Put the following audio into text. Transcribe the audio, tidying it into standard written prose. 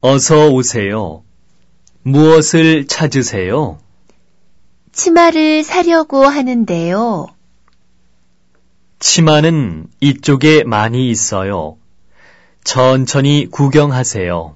어서 오세요. 무엇을 찾으세요? 치마를 사려고 하는데요. 치마는 이쪽에 많이 있어요. 천천히 구경하세요.